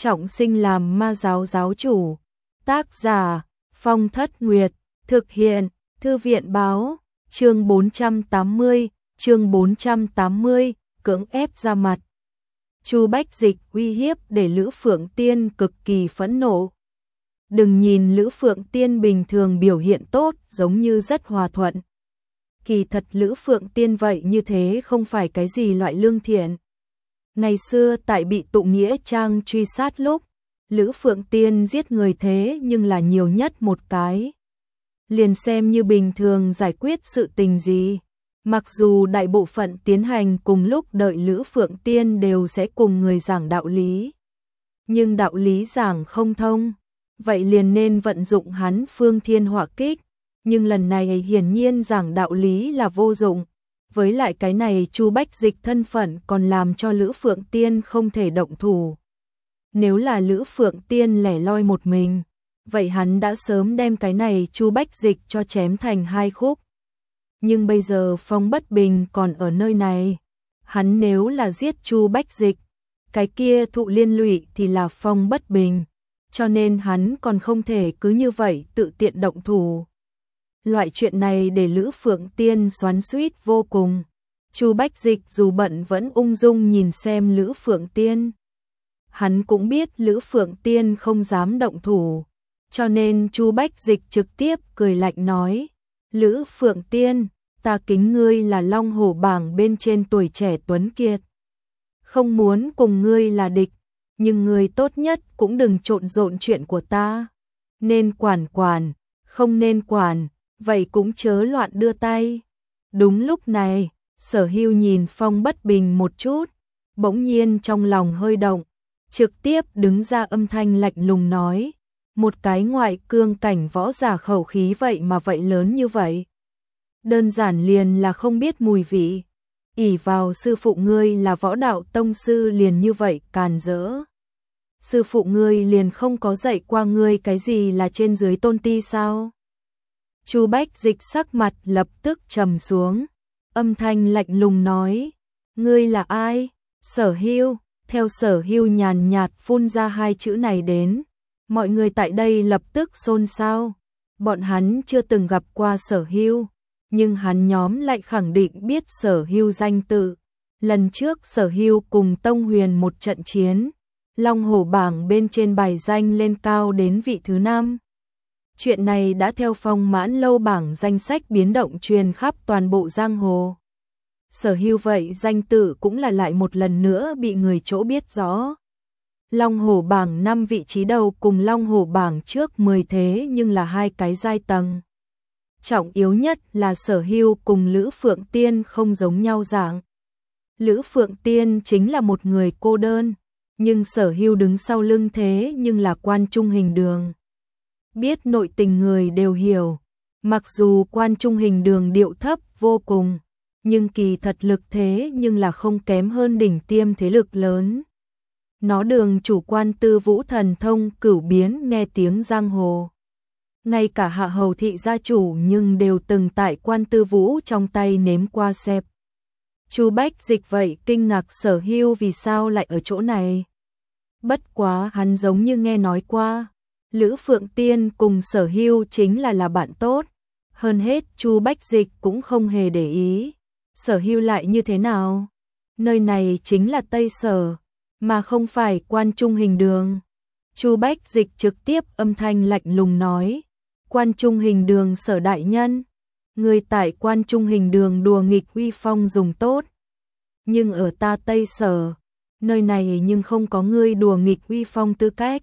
trọng sinh làm ma giáo giáo chủ. Tác giả Phong Thất Nguyệt, thực hiện Thư viện báo. Chương 480, cưỡng ép ra mặt. Chu Bách Dịch uy hiếp để Lữ Phượng Tiên cực kỳ phẫn nộ. Đừng nhìn Lữ Phượng Tiên bình thường biểu hiện tốt, giống như rất hòa thuận. Kỳ thật Lữ Phượng Tiên vậy như thế không phải cái gì loại lương thiện. Ngày xưa tại bị Tụ Nghĩa Trang truy sát lúc, Lữ Phượng Tiên giết người thế nhưng là nhiều nhất một cái. Liền xem như bình thường giải quyết sự tình gì. Mặc dù đại bộ phận tiến hành cùng lúc đợi Lữ Phượng Tiên đều sẽ cùng người giảng đạo lý. Nhưng đạo lý giảng không thông, vậy liền nên vận dụng hắn Phương Thiên Hỏa Kích. Nhưng lần này hiển nhiên giảng đạo lý là vô dụng. Với lại cái này Chu Bách Dịch thân phận còn làm cho Lữ Phượng Tiên không thể động thủ. Nếu là Lữ Phượng Tiên lẻ loi một mình, vậy hắn đã sớm đem cái này Chu Bách Dịch cho chém thành hai khúc. Nhưng bây giờ Phong Bất Bình còn ở nơi này. Hắn nếu là giết Chu Bách Dịch, cái kia thụ liên lụy thì là Phong Bất Bình. Cho nên hắn còn không thể cứ như vậy tự tiện động thủ. Loại chuyện này để Lữ Phượng Tiên xoắn xuýt vô cùng. Chu Bách Dịch dù bận vẫn ung dung nhìn xem Lữ Phượng Tiên. Hắn cũng biết Lữ Phượng Tiên không dám động thủ. Cho nên Chu Bách Dịch trực tiếp cười lạnh nói: Lữ Phượng Tiên, ta kính ngươi là Long Hổ bảng bên trên tuổi trẻ tuấn kiệt. Không muốn cùng ngươi là địch, nhưng ngươi tốt nhất cũng đừng trộn rộn chuyện của ta. Nên quản quản, không nên quản, vậy cũng chớ loạn đưa tay. Đúng lúc này, Sở Hưu nhìn Phong Bất Bình một chút, bỗng nhiên trong lòng hơi động, trực tiếp đứng ra âm thanh lạnh lùng nói: một cái ngoại cương cảnh võ giả khẩu khí vậy mà vậy lớn như vậy. Đơn giản liền là không biết mùi vị. Ỷ vào sư phụ ngươi là võ đạo tông sư liền như vậy càn rỡ. Sư phụ ngươi liền không có dạy qua ngươi cái gì là trên dưới tôn ti sao? Chu Bách Dịch sắc mặt lập tức trầm xuống, âm thanh lạnh lùng nói: ngươi là ai? Sở Hưu. Theo Sở Hưu nhàn nhạt phun ra hai chữ này đến, mọi người tại đây lập tức xôn xao. Bọn hắn chưa từng gặp qua Sở Hưu, nhưng hắn nhóm lại khẳng định biết Sở Hưu danh tự. Lần trước Sở Hưu cùng Tông Huyền một trận chiến, Long Hổ bảng bên trên bài danh lên cao đến vị thứ 5. Chuyện này đã theo Phong Mãn Lâu bảng danh sách biến động truyền khắp toàn bộ giang hồ. Sở Hưu vậy danh tự cũng là lại một lần nữa bị người chỗ biết rõ. Long Hổ bảng 5 vị trí đầu cùng Long Hổ bảng trước 10 thế nhưng là hai cái giai tầng. Trọng yếu nhất là Sở Hưu cùng Lữ Phượng Tiên không giống nhau dạng. Lữ Phượng Tiên chính là một người cô đơn, nhưng Sở Hưu đứng sau lưng thế nhưng là Quan Trung Hình Đường. Biết nội tình người đều hiểu, mặc dù Quan Trung Hình Đường điệu thấp vô cùng, nhưng kỳ thật lực thế nhưng là không kém hơn đỉnh tiêm thế lực lớn. Nó đường chủ Quan Tư Vũ thần thông cửu biến nghe tiếng giang hồ. Ngay cả Hạ Hầu thị gia chủ nhưng đều từng tại Quan Tư Vũ trong tay nếm qua xẹp. Chu Bách Dịch vậy kinh ngạc Sở Hưu vì sao lại ở chỗ này. Bất quá hắn giống như nghe nói qua, Lữ Phượng Tiên cùng Sở Hưu chính là bạn tốt. Hơn hết Chu Bách Dịch cũng không hề để ý Sở Hưu lại như thế nào. Nơi này chính là Tây Sở, mà không phải Quan Trung Hình Đường. Chu Bách Dịch trực tiếp âm thanh lạnh lùng nói: Quan Trung Hình Đường Sở đại nhân, người tại Quan Trung Hình Đường đùa nghịch uy phong dùng tốt, nhưng ở ta Tây Sở, nơi này nhưng không có ngươi đùa nghịch uy phong tư cách.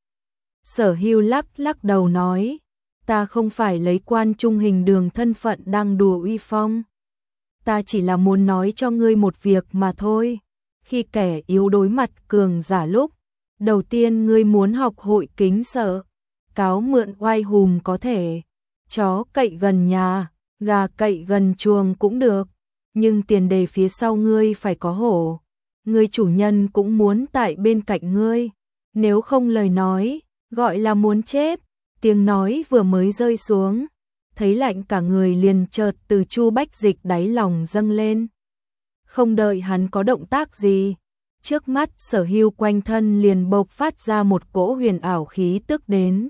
Sở Hưu lắc đầu nói: ta không phải lấy Quan Trung Hình Đường thân phận đang đùa uy phong. Ta chỉ là muốn nói cho ngươi một việc mà thôi. Khi kẻ yếu đối mặt cường giả lúc, đầu tiên ngươi muốn học hội kính sợ. Cáo mượn oai hùm có thể, chó cậy gần nhà, gà cậy gần chuồng cũng được, nhưng tiền đề phía sau ngươi phải có hổ. Ngươi chủ nhân cũng muốn tại bên cạnh ngươi, nếu không lời nói, gọi là muốn chết. Tiếng nói vừa mới rơi xuống, thấy lạnh cả người liền chợt từ Chu Bách Dịch đáy lòng dâng lên. Không đợi hắn có động tác gì, Trước mắt Sở Hưu quanh thân liền bộc phát ra một cỗ huyền ảo khí tức đến.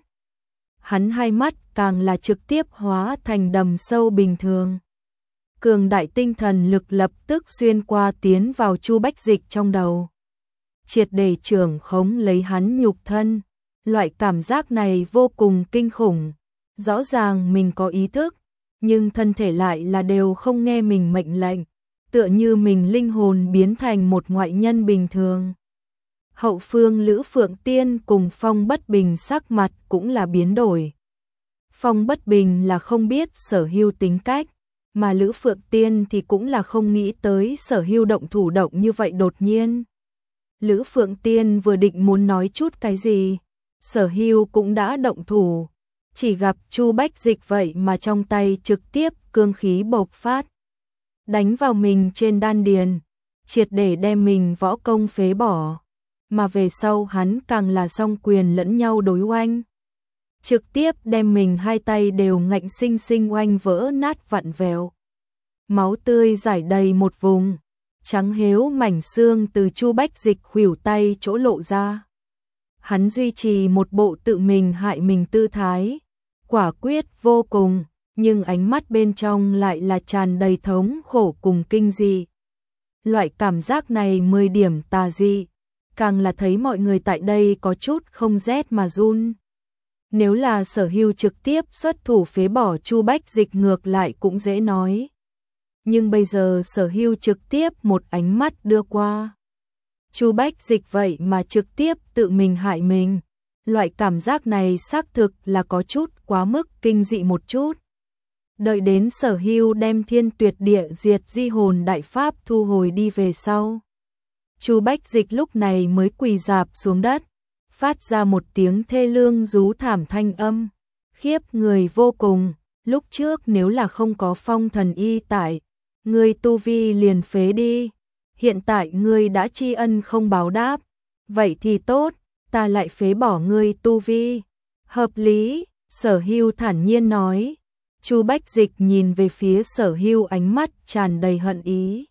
Hắn hai mắt càng là trực tiếp hóa thành đầm sâu bình thường. Cường đại tinh thần lực lập tức xuyên qua tiến vào Chu Bách Dịch trong đầu. Triệt để trưởng khống lấy hắn nhục thân. Loại cảm giác này vô cùng kinh khủng. Rõ ràng mình có ý thức, nhưng thân thể lại là đều không nghe mình mệnh lệnh. Tựa như mình linh hồn biến thành một ngoại nhân bình thường. Hậu phương Lữ Phượng Tiên cùng Phong Bất Bình sắc mặt cũng là biến đổi. Phong Bất Bình là không biết Sở Hưu tính cách, mà Lữ Phượng Tiên thì cũng là không nghĩ tới Sở Hưu động thủ động như vậy đột nhiên. Lữ Phượng Tiên vừa định muốn nói chút cái gì, Sở Hưu cũng đã động thủ, chỉ gặp Chu Bách Dịch vậy mà trong tay trực tiếp cương khí bộc phát, đánh vào mình trên đan điền, triệt để đem mình võ công phế bỏ, mà về sau hắn càng là song quyền lẫn nhau đối oanh, trực tiếp đem mình hai tay đều ngạnh sinh sinh oanh vỡ nát vặn vẹo. Máu tươi rải đầy một vùng, trắng héo mảnh xương từ Chu Bách Dịch khuỷu tay chỗ lộ ra. Hắn duy trì một bộ tự mình hại mình tư thái, quả quyết vô cùng, nhưng ánh mắt bên trong lại là tràn đầy thống khổ cùng kinh dị. Loại cảm giác này 10 điểm tà dị, càng là thấy mọi người tại đây có chút không rét mà run. Nếu là Sở Hưu trực tiếp xuất thủ phế bỏ Chu Bách Dịch ngược lại cũng dễ nói. Nhưng bây giờ Sở Hưu trực tiếp một ánh mắt đưa qua. Chu Bách Dịch vậy mà trực tiếp tự mình hại mình. Loại cảm giác này xác thực là có chút quá mức kinh dị một chút. Đợi đến Sở Hưu đem Thiên Tuyệt Địa Diệt Di Hồn Đại Pháp thu hồi đi về sau. Chu Bách Dịch lúc này mới quỳ rạp xuống đất, phát ra một tiếng thê lương rú thảm thanh âm, khiếp người vô cùng. Lúc trước nếu là không có Phong Thần Y tại, ngươi tu vi liền phế đi. Hiện tại ngươi đã tri ân không báo đáp, vậy thì tốt, ta lại phế bỏ ngươi tu vi. Hợp lý, Sở Hưu thản nhiên nói. Chu Bách Dịch nhìn về phía Sở Hưu ánh mắt tràn đầy hận ý.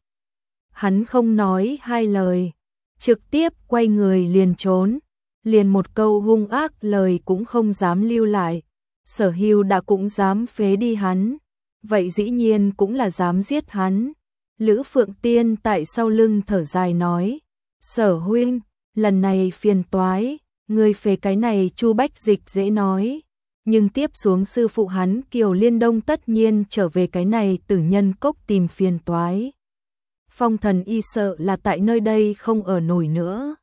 Hắn không nói hai lời, trực tiếp quay người liền trốn, liền một câu hung ác lời cũng không dám lưu lại. Sở Hưu đã cũng dám phế đi hắn, vậy dĩ nhiên cũng là dám giết hắn. Lữ Phượng Tiên tại sau lưng thở dài nói, Sở huynh, lần này phiền toái, người phế cái này Chu Bách Dịch dễ nói, nhưng tiếp xuống sư phụ hắn Kiều Liên Đông tất nhiên trở về cái này Tử Nhân Cốc tìm phiền toái. Phong Thần Y sợ là tại nơi đây không ở nổi nữa.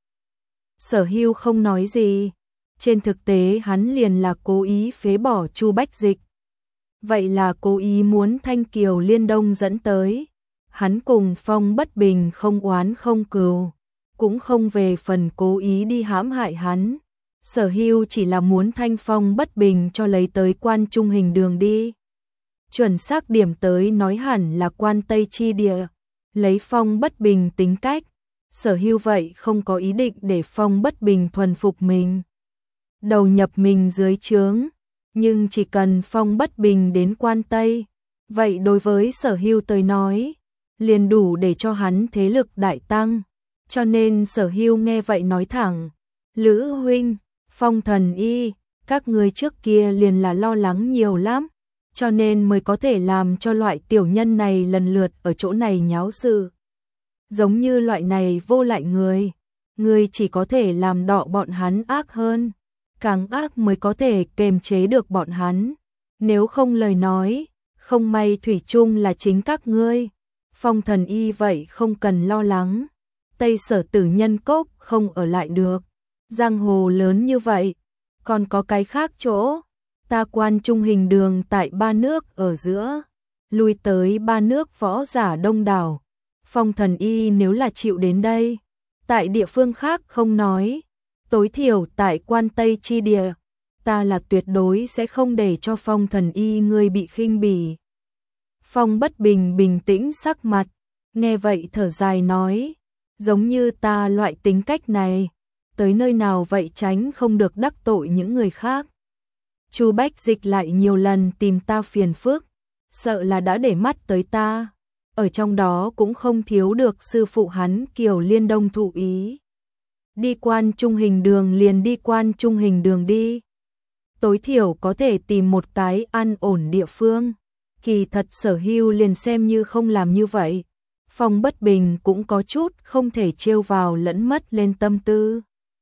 Sở Hưu không nói gì, trên thực tế hắn liền là cố ý phế bỏ Chu Bách Dịch. Vậy là cố ý muốn thanh Kiều Liên Đông dẫn tới. Hắn cùng Phong Bất Bình không oán không cừu, cũng không về phần cố ý đi hãm hại hắn. Sở Hưu chỉ là muốn thanh Phong Bất Bình cho lấy tới Quan Trung Hình Đường đi. Chuẩn xác điểm tới nói hẳn là Quan Tây Chi Địa. Lấy Phong Bất Bình tính cách, Sở Hưu vậy không có ý định để Phong Bất Bình thuần phục mình, đầu nhập mình dưới trướng. Nhưng chỉ cần Phong Bất Bình đến Quan Tây, vậy đối với Sở Hưu tới nói, liền đủ để cho hắn thế lực đại tăng. Cho nên Sở Hưu nghe vậy nói thẳng, Lữ huynh, Phong Thần Y, các người trước kia liền là lo lắng nhiều lắm, cho nên mới có thể làm cho loại tiểu nhân này lần lượt ở chỗ này nháo sự. Giống như loại này vô lại người chỉ có thể làm đọ bọn hắn ác hơn, càng ác mới có thể kềm chế được bọn hắn. Nếu không lời nói, không may thủy chung là chính các ngươi. Phong Thần Y vậy không cần lo lắng, Tây Sở Tử Nhân Cốc không ở lại được. Giang hồ lớn như vậy, còn có cái khác chỗ. Ta Quan Trung Hình Đường tại ba nước ở giữa, lui tới ba nước võ giả đông đảo. Phong Thần Y nếu là chịu đến đây, tại địa phương khác không nói, tối thiểu tại Quan Tây Chi Địa, ta là tuyệt đối sẽ không để cho Phong Thần Y ngươi bị khinh bỉ. Phong Bất Bình bình tĩnh sắc mặt, nghe vậy thở dài nói, giống như ta loại tính cách này, tới nơi nào vậy tránh không được đắc tội những người khác. Chu Bách Dịch lại nhiều lần tìm ta phiền phức, sợ là đã để mắt tới ta. ở trong đó cũng không thiếu được sư phụ hắn Kiều Liên Đông thụ ý. Đi Quan Trung Hình Đường liền đi Quan Trung Hình Đường đi. Tối thiểu có thể tìm một cái an ổn địa phương. Kỳ thật Sở Hưu liền xem như không làm như vậy. Phong Bất Bình cũng có chút không thể trêu vào lẫn mất lên tâm tư.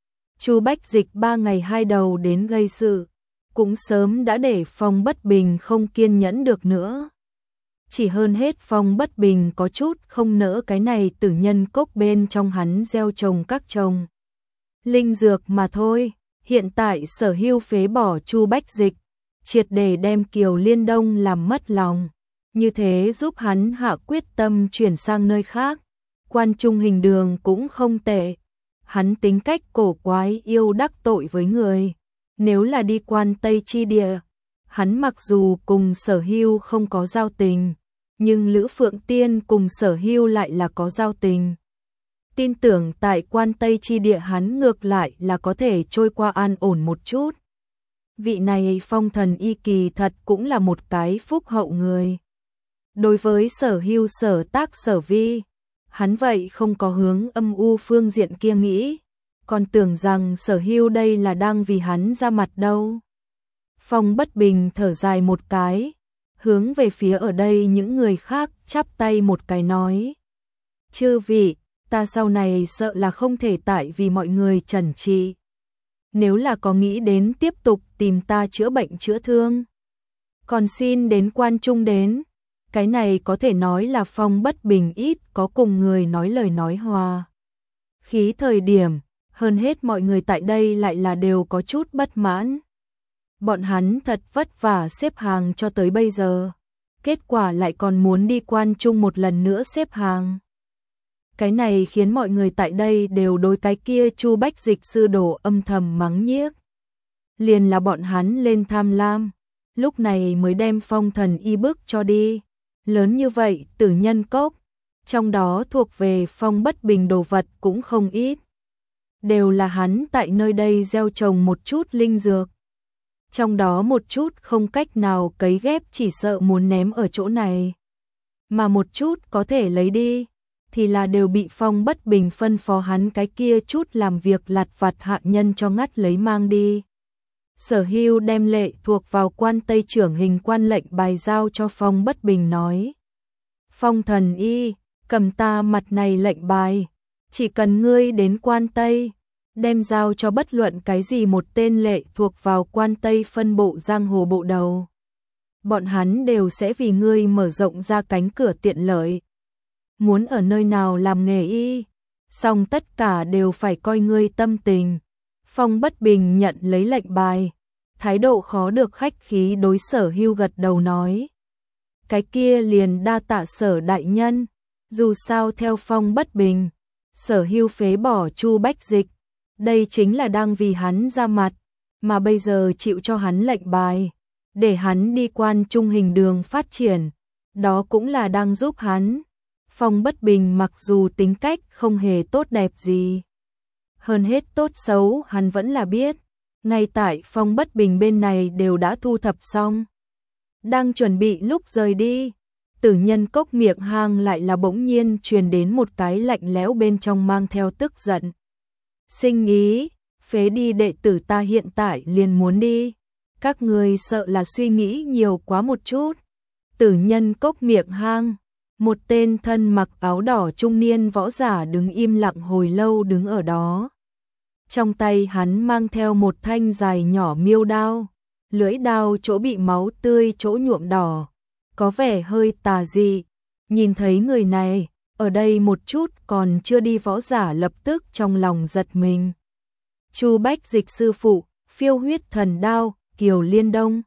Chu Bách Dịch 3 ngày 2 đầu đến gây sự, cũng sớm đã để Phong Bất Bình không kiên nhẫn được nữa. Chỉ hơn hết Phong Bất Bình có chút không nỡ cái này tử nhân cốc bên trong hắn gieo trồng các trồng linh dược mà thôi. Hiện tại Sở Hưu phế bỏ Chu Bách Dịch, triệt để đem Kiều Liên Đông làm mất lòng, như thế giúp hắn hạ quyết tâm chuyển sang nơi khác. Quan Trung Hình Đường cũng không tệ, hắn tính cách cổ quái yêu đắc tội với người. Nếu là đi Quan Tây chi địa, hắn mặc dù cùng Sở Hưu không có giao tình, nhưng Lữ Phượng Tiên cùng Sở Hưu lại là có giao tình. Tin tưởng tại Quan Tây chi địa hắn ngược lại là có thể trôi qua an ổn một chút. Vị này Phong Thần Y kỳ thật cũng là một cái phúc hậu người. Đối với Sở Hưu sở tác sở vi, hắn vậy không có hướng âm u phương diện kia nghĩ, còn tưởng rằng Sở Hưu đây là đang vì hắn ra mặt đâu. Phong Bất Bình thở dài một cái, hướng về phía ở đây những người khác chắp tay một cái nói: chư vị, ta sau này sợ là không thể tại vì mọi người trần trị. Nếu là có nghĩ đến tiếp tục tìm ta chữa bệnh chữa thương, còn xin đến Quan Trung đến. Cái này có thể nói là Phong Bất Bình ít có cùng người nói lời nói hòa khí thời điểm, hơn hết mọi người tại đây lại là đều có chút bất mãn. Bọn hắn thật vất vả xếp hàng cho tới bây giờ, kết quả lại còn muốn đi Quan Trung một lần nữa xếp hàng. Cái này khiến mọi người tại đây đều đối cái kia Chu Bách Dịch sư đồ âm thầm mắng nhiếc. Liền là bọn hắn lên tham lam, lúc này mới đem Phong Thần Y bức cho đi. Lớn như vậy tử nhân cốc, trong đó thuộc về Phong Bất Bình đồ vật cũng không ít. Đều là hắn tại nơi đây gieo trồng một chút linh dược. Trong đó một chút không cách nào cấy ghép chỉ sợ muốn ném ở chỗ này. Mà một chút có thể lấy đi, thì là đều bị Phong Bất Bình phân phó hắn cái kia chút làm việc lặt vặt hạ nhân cho ngắt lấy mang đi. Sở Hưu đem lệ thuộc vào Quan Tây trưởng hình quan lệnh bài giao cho Phong Bất Bình nói: Phong Thần Y, cầm ta mặt này lệnh bài, chỉ cần ngươi đến Quan Tây, đem giao cho bất luận cái gì một tên lệ thuộc vào Quan Tây phân bộ giang hồ bộ đầu. Bọn hắn đều sẽ vì ngươi mở rộng ra cánh cửa tiện lợi. Muốn ở nơi nào làm nghề y, song tất cả đều phải coi ngươi tâm tình. Phong Bất Bình nhận lấy lệnh bài, thái độ khó được khách khí đối Sở Hưu gật đầu nói: cái kia liền đa tạ Sở đại nhân. Dù sao theo Phong Bất Bình, Sở Hưu phế bỏ Chu Bách Dịch, đây chính là đang vì hắn ra mặt, mà bây giờ chịu cho hắn lệnh bài, để hắn đi Quan Trung Hình Đường phát triển, đó cũng là đang giúp hắn. Phong Bất Bình mặc dù tính cách không hề tốt đẹp gì, hơn hết tốt xấu hắn vẫn là biết. Ngay tại Phong Bất Bình bên này đều đã thu thập xong, đang chuẩn bị lúc rời đi, tử nhân cốc miệng hang lại là bỗng nhiên truyền đến một cái lạnh lẽo bên trong mang theo tức giận. Sinh ý, phế đi đệ tử ta hiện tại liền muốn đi. Các người sợ là suy nghĩ nhiều quá một chút. Tử nhân cốc miệng hang, một tên thân mặc áo đỏ trung niên võ giả đứng im lặng hồi lâu đứng ở đó. Trong tay hắn mang theo một thanh dài nhỏ miêu đao, lưỡi đao chỗ bị máu tươi chỗ nhuộm đỏ, có vẻ hơi tà dị. Nhìn thấy người này, ở đây một chút còn chưa đi võ giả lập tức trong lòng giật mình. Chu Bách Dịch sư phụ, phiêu huyết thần đao, Kiều Liên Đông.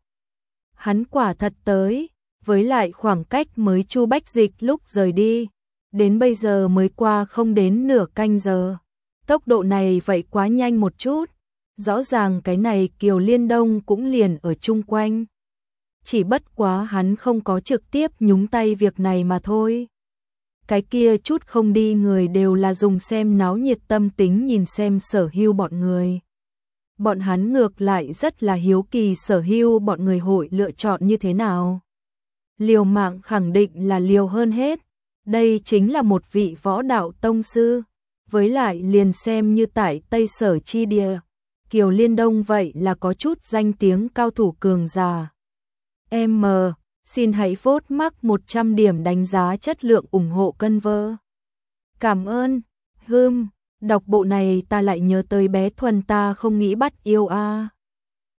Hắn quả thật tới, với lại khoảng cách mới Chu Bách Dịch lúc rời đi, đến bây giờ mới qua không đến nửa canh giờ. Tốc độ này vậy quá nhanh một chút, rõ ràng cái này Kiều Liên Đông cũng liền ở chung quanh. Chỉ bất quá hắn không có trực tiếp nhúng tay việc này mà thôi. Cái kia chút không đi người đều là dùng xem náo nhiệt tâm tính nhìn xem Sở Hưu bọn người. Bọn hắn ngược lại rất là hiếu kỳ Sở Hưu bọn người hội lựa chọn như thế nào. Liều mạng khẳng định là liều hơn hết, Đây chính là một vị võ đạo tông sư, với lại liền xem như tại Tây Sở chi địa, Kiều Liên Đông vậy là có chút danh tiếng cao thủ cường giả. Em xin hãy vote mắc 100 điểm đánh giá chất lượng ủng hộ cân vơ. Cảm ơn. Đọc bộ này ta lại nhớ tới bé Thuần ta không nghĩ bắt yêu a.